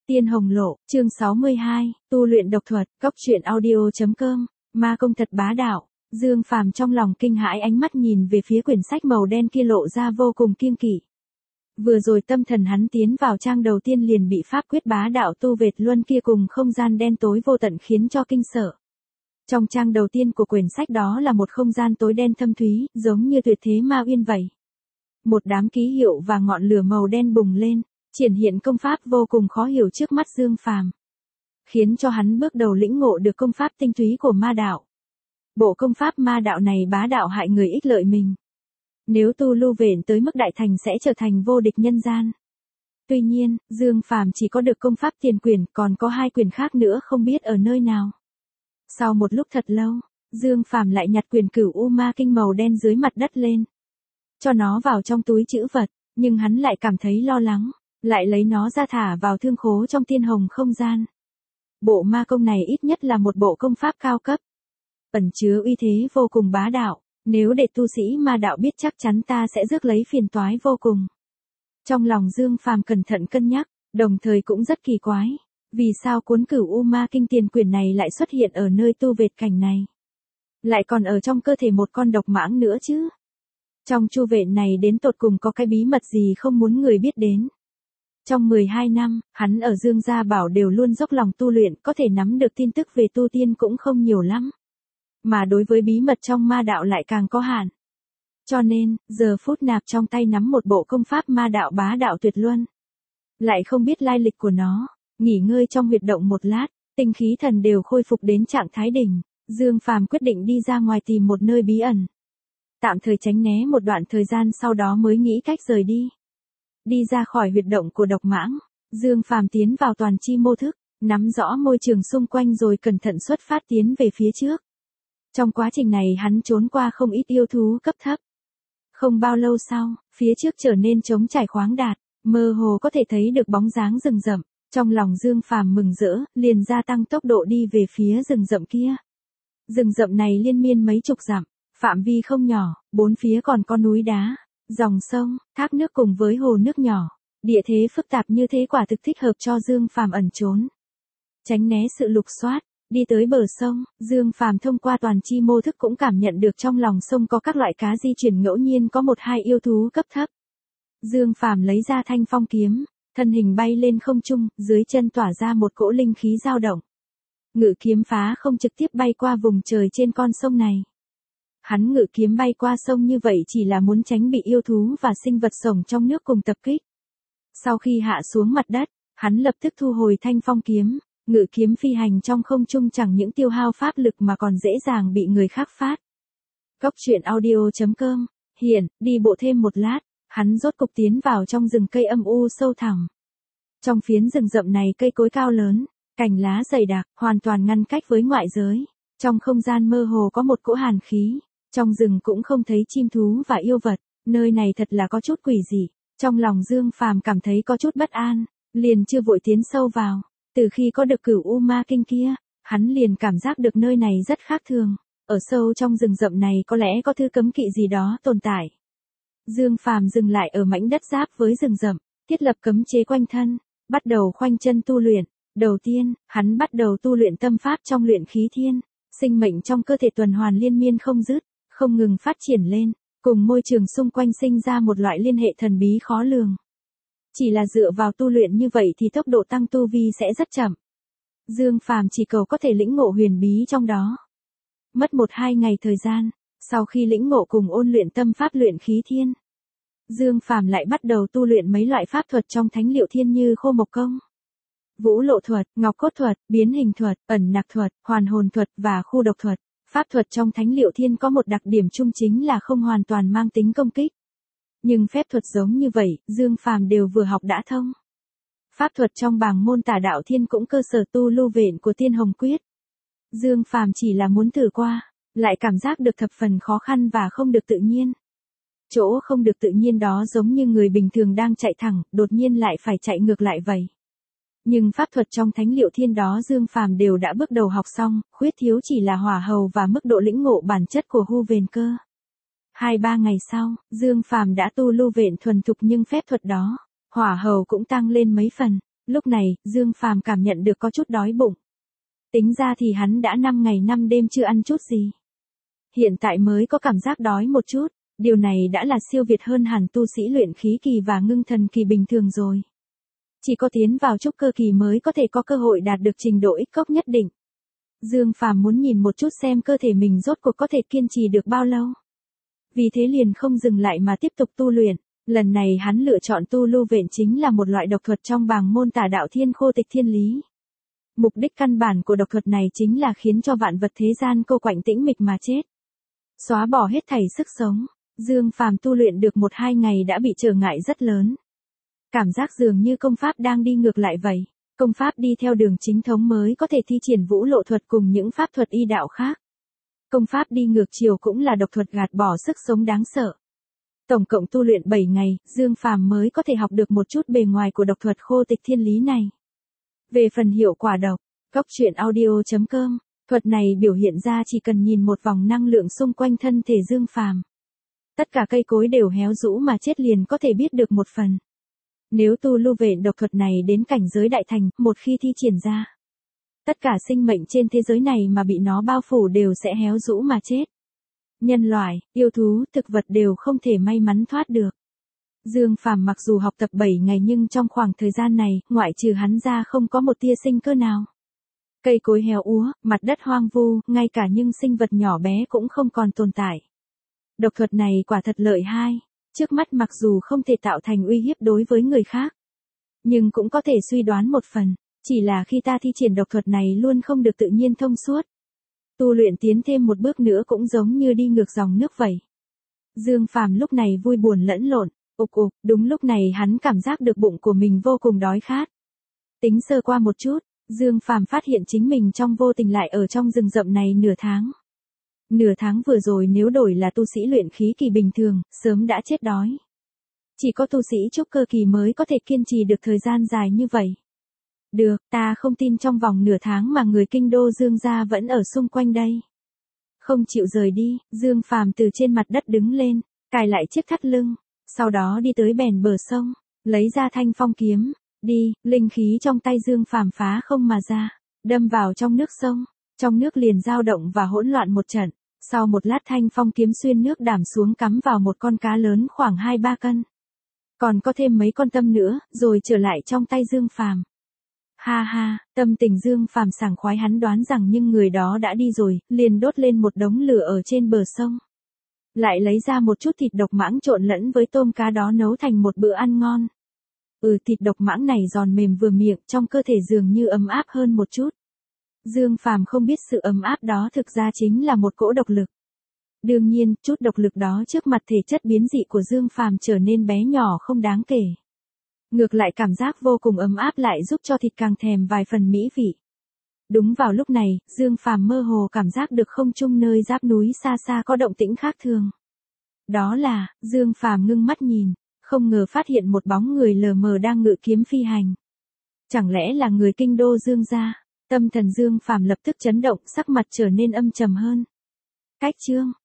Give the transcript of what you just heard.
Tiên Hồng Lộ, chương 62, tu luyện độc thuật, cốc truyện audio.com, ma công thật bá đạo. Dương Phàm trong lòng kinh hãi, ánh mắt nhìn về phía quyển sách màu đen kia lộ ra vô cùng kiêng kỵ. Vừa rồi tâm thần hắn tiến vào trang đầu tiên liền bị pháp quyết bá đạo tu vệt luân kia cùng không gian đen tối vô tận khiến cho kinh sợ. Trong trang đầu tiên của quyển sách đó là một không gian tối đen thâm thúy, giống như tuyệt thế ma uyên vậy. Một đám ký hiệu và ngọn lửa màu đen bùng lên, triển hiện công pháp vô cùng khó hiểu trước mắt Dương Phàm, khiến cho hắn bước đầu lĩnh ngộ được công pháp tinh túy của ma đạo. Bộ công pháp ma đạo này bá đạo hại người ích lợi mình. Nếu tu lưu vện tới mức đại thành sẽ trở thành vô địch nhân gian. Tuy nhiên, Dương Phàm chỉ có được công pháp tiền quyển, còn có 2 quyển khác nữa không biết ở nơi nào. Sau một lúc thật lâu, Dương Phàm lại nhặt quyển Cửu U Ma Kinh màu đen dưới mặt đất lên, cho nó vào trong túi trữ vật, nhưng hắn lại cảm thấy lo lắng, lại lấy nó ra thả vào thương khố trong Tiên Hồng không gian. Bộ ma công này ít nhất là một bộ công pháp cao cấp, ẩn chứa uy thế vô cùng bá đạo, nếu để tu sĩ ma đạo biết chắc chắn ta sẽ rước lấy phiền toái vô cùng. Trong lòng Dương Phàm cẩn thận cân nhắc, đồng thời cũng rất kỳ quái, vì sao cuốn Cửu U Ma Kinh tiền quyển này lại xuất hiện ở nơi tu vệt cảnh này, lại còn ở trong cơ thể một con độc mãng nữa chứ. Trong chu vện này đến tột cùng có cái bí mật gì không muốn người biết đến. Trong 12 năm, hắn ở Dương Gia Bảo đều luôn dốc lòng tu luyện, có thể nắm được tin tức về tu tiên cũng không nhiều lắm. Mà đối với bí mật trong ma đạo lại càng có hạn. Cho nên, giờ phút nạp trong tay nắm một bộ công pháp ma đạo bá đạo tuyệt luân. Lại không biết lai lịch của nó, nghỉ ngơi trong huyệt động một lát, tinh khí thần đều khôi phục đến trạng thái đỉnh. Dương Phàm quyết định đi ra ngoài tìm một nơi bí ẩn, tạm thời tránh né một đoạn thời gian, sau đó mới nghĩ cách rời đi. Đi ra khỏi huyệt động của độc mãng, Dương Phàm tiến vào toàn chi mô thức, nắm rõ môi trường xung quanh rồi cẩn thận xuất phát tiến về phía trước. Trong quá trình này hắn trốn qua không ít yêu thú cấp thấp. Không bao lâu sau, phía trước trở nên trống trải khoáng đạt, mơ hồ có thể thấy được bóng dáng rừng rậm. Trong lòng Dương Phàm mừng rỡ, liền gia tăng tốc độ đi về phía rừng rậm kia. Rừng rậm này liên miên mấy chục dặm, phạm vi không nhỏ, bốn phía còn có núi đá, dòng sông, thác nước cùng với hồ nước nhỏ. Địa thế phức tạp như thế quả thực thích hợp cho Dương Phàm ẩn trốn, tránh né sự lục soát. Đi tới bờ sông, Dương Phàm thông qua toàn chi mô thức cũng cảm nhận được trong lòng sông có các loại cá di chuyển ngẫu nhiên, có 1-2 yêu thú cấp thấp. Dương Phàm lấy ra thanh phong kiếm, thân hình bay lên không trung, dưới chân tỏa ra một cỗ linh khí dao động. Ngự kiếm phá không trực tiếp bay qua vùng trời trên con sông này. Hắn ngự kiếm bay qua sông như vậy chỉ là muốn tránh bị yêu thú và sinh vật sống trong nước cùng tập kích. Sau khi hạ xuống mặt đất, hắn lập tức thu hồi thanh phong kiếm. Ngự kiếm phi hành trong không trung chẳng những tiêu hao pháp lực mà còn dễ dàng bị người khác phát. Cốc truyện audio.com, hiện, đi bộ thêm một lát, hắn rốt cục tiến vào trong rừng cây âm u sâu thẳm. Trong phiến rừng rậm này cây cối cao lớn, cành lá dày đặc, hoàn toàn ngăn cách với ngoại giới. Trong không gian mơ hồ có một cỗ hàn khí, trong rừng cũng không thấy chim thú và yêu vật, nơi này thật là có chút quỷ dị. Trong lòng Dương Phàm cảm thấy có chút bất an, liền chưa vội tiến sâu vào. Từ khi có được Cửu U Ma Kinh kia, hắn liền cảm giác được nơi này rất khác thường. Ở sâu trong rừng rậm này có lẽ có thứ cấm kỵ gì đó tồn tại. Dương Phàm dừng lại ở mảnh đất giáp với rừng rậm, thiết lập cấm chế quanh thân, bắt đầu khoanh chân tu luyện. Đầu tiên, hắn bắt đầu tu luyện tâm pháp trong luyện khí thiên, sinh mệnh trong cơ thể tuần hoàn liên miên không dứt, không ngừng phát triển lên, cùng môi trường xung quanh sinh ra một loại liên hệ thần bí khó lường. Chỉ là dựa vào tu luyện như vậy thì tốc độ tăng tu vi sẽ rất chậm. Dương Phàm chỉ cầu có thể lĩnh ngộ huyền bí trong đó. Mất 1-2 ngày thời gian, sau khi lĩnh ngộ cùng ôn luyện tâm pháp luyện khí thiên, Dương Phàm lại bắt đầu tu luyện mấy loại pháp thuật trong thánh liệu thiên như khô mộc công, vũ lộ thuật, ngọc cốt thuật, biến hình thuật, ẩn nặc thuật, hoàn hồn thuật và khu độc thuật. Pháp thuật trong thánh liệu thiên có một đặc điểm chung chính là không hoàn toàn mang tính công kích. Nhưng phép thuật giống như vậy, Dương Phàm đều vừa học đã thông. Pháp thuật trong bảng môn Tà Đạo Thiên cũng cơ sở tu lưu vện của Tiên Hồng Quyết. Dương Phàm chỉ là muốn thử qua, lại cảm giác được thập phần khó khăn và không được tự nhiên. Chỗ không được tự nhiên đó giống như người bình thường đang chạy thẳng, đột nhiên lại phải chạy ngược lại vậy. Nhưng pháp thuật trong thánh liệu thiên đó Dương Phàm đều đã bước đầu học xong, khuyết thiếu chỉ là hỏa hầu và mức độ lĩnh ngộ bản chất của Hu Vền Cơ. 2-3 ngày sau, Dương Phàm đã tu lưu vện thuần thục, nhưng phép thuật đó, hỏa hầu cũng tăng lên mấy phần. Lúc này, Dương Phàm cảm nhận được có chút đói bụng. Tính ra thì hắn đã 5 ngày 5 đêm chưa ăn chút gì. Hiện tại mới có cảm giác đói một chút, điều này đã là siêu việt hơn hẳn tu sĩ luyện khí kỳ và ngưng thần kỳ bình thường rồi. Chỉ có tiến vào trúc cơ kỳ mới có thể có cơ hội đạt được trình độ ích cốc nhất định. Dương Phàm muốn nhìn một chút xem cơ thể mình rốt cuộc có thể kiên trì được bao lâu. Vì thế liền không dừng lại mà tiếp tục tu luyện. Lần này hắn lựa chọn tu lưu vện chính là một loại độc thuật trong bảng môn tà đạo thiên khô tịch thiên lý. Mục đích căn bản của độc thuật này chính là khiến cho vạn vật thế gian cô quạnh tĩnh mịch mà chết. Xóa bỏ hết thảy sức sống. Dương Phàm tu luyện được 1-2 ngày đã bị trở ngại rất lớn. Cảm giác dường như công pháp đang đi ngược lại vậy. Công pháp đi theo đường chính thống mới có thể thi triển vũ lộ thuật cùng những pháp thuật y đạo khác. Công pháp đi ngược chiều cũng là độc thuật gạt bỏ sức sống đáng sợ. Tổng cộng tu luyện 7 ngày, Dương Phàm mới có thể học được một chút bề ngoài của độc thuật khô tịch thiên lý này. Về phần hiệu quả độc, Goctruyện.audio.com, thuật này biểu hiện ra chỉ cần nhìn một vòng năng lượng xung quanh thân thể Dương Phàm. Tất cả cây cối đều héo rũ mà chết liền có thể biết được một phần. Nếu tu lưu vện độc thuật này đến cảnh giới đại thành, một khi thi triển ra, tất cả sinh mệnh trên thế giới này mà bị nó bao phủ đều sẽ héo rũ mà chết. Nhân loại, yêu thú, thực vật đều không thể may mắn thoát được. Dương Phàm mặc dù học tập 7 ngày nhưng trong khoảng thời gian này, ngoại trừ hắn ra không có một tia sinh cơ nào. Cây cối héo úa, mặt đất hoang vu, ngay cả những sinh vật nhỏ bé cũng không còn tồn tại. Độc thuật này quả thật lợi hại. Trước mắt mặc dù không thể tạo thành uy hiếp đối với người khác, nhưng cũng có thể suy đoán một phần, chỉ là khi ta thi triển độc thuật này luôn không được tự nhiên thông suốt. Tu luyện tiến thêm một bước nữa cũng giống như đi ngược dòng nước vậy. Dương Phàm lúc này vui buồn lẫn lộn, đúng lúc này hắn cảm giác được bụng của mình vô cùng đói khát. Tính sơ qua một chút, Dương Phàm phát hiện chính mình trong vô tình lại ở trong rừng rậm này nửa tháng. Nửa tháng vừa rồi nếu đổi là tu sĩ luyện khí kỳ bình thường, sớm đã chết đói. Chỉ có tu sĩ trúc cơ kỳ mới có thể kiên trì được thời gian dài như vậy. Được, ta không tin trong vòng nửa tháng mà người kinh đô Dương gia vẫn ở xung quanh đây. Không chịu rời đi, Dương Phàm từ trên mặt đất đứng lên, cài lại chiếc thắt lưng, sau đó đi tới bèn bờ sông, lấy ra thanh phong kiếm, đi, linh khí trong tay Dương Phàm phá không mà ra, đâm vào trong nước sông, trong nước liền dao động và hỗn loạn một trận. Sau một lát thanh phong kiếm xuyên nước đảm xuống cắm vào một con cá lớn khoảng 2-3 cân. Còn có thêm mấy con tôm nữa, rồi trở lại trong tay Dương Phàm. Ha ha, tâm tình Dương Phàm sảng khoái, hắn đoán rằng nhưng người đó đã đi rồi, liền đốt lên một đống lửa ở trên bờ sông. Lại lấy ra một chút thịt độc mãng trộn lẫn với tôm cá đó nấu thành một bữa ăn ngon. Thịt độc mãng này giòn mềm vừa miệng, trong cơ thể dường như ấm áp hơn một chút. Dương Phàm không biết sự ấm áp đó thực ra chính là một cỗ độc lực. Đương nhiên, chút độc lực đó trước mặt thể chất biến dị của Dương Phàm trở nên bé nhỏ không đáng kể. Ngược lại cảm giác vô cùng ấm áp lại giúp cho thịt càng thèm vài phần mỹ vị. Đúng vào lúc này, Dương Phàm mơ hồ cảm giác được không trung nơi giáp núi xa xa có động tĩnh khác thường. Đó là, Dương Phàm ngưng mắt nhìn, không ngờ phát hiện một bóng người lờ mờ đang ngự kiếm phi hành. Chẳng lẽ là người kinh đô Dương gia? Tâm thần Dương Phàm lập tức chấn động, sắc mặt trở nên âm trầm hơn. Cách chương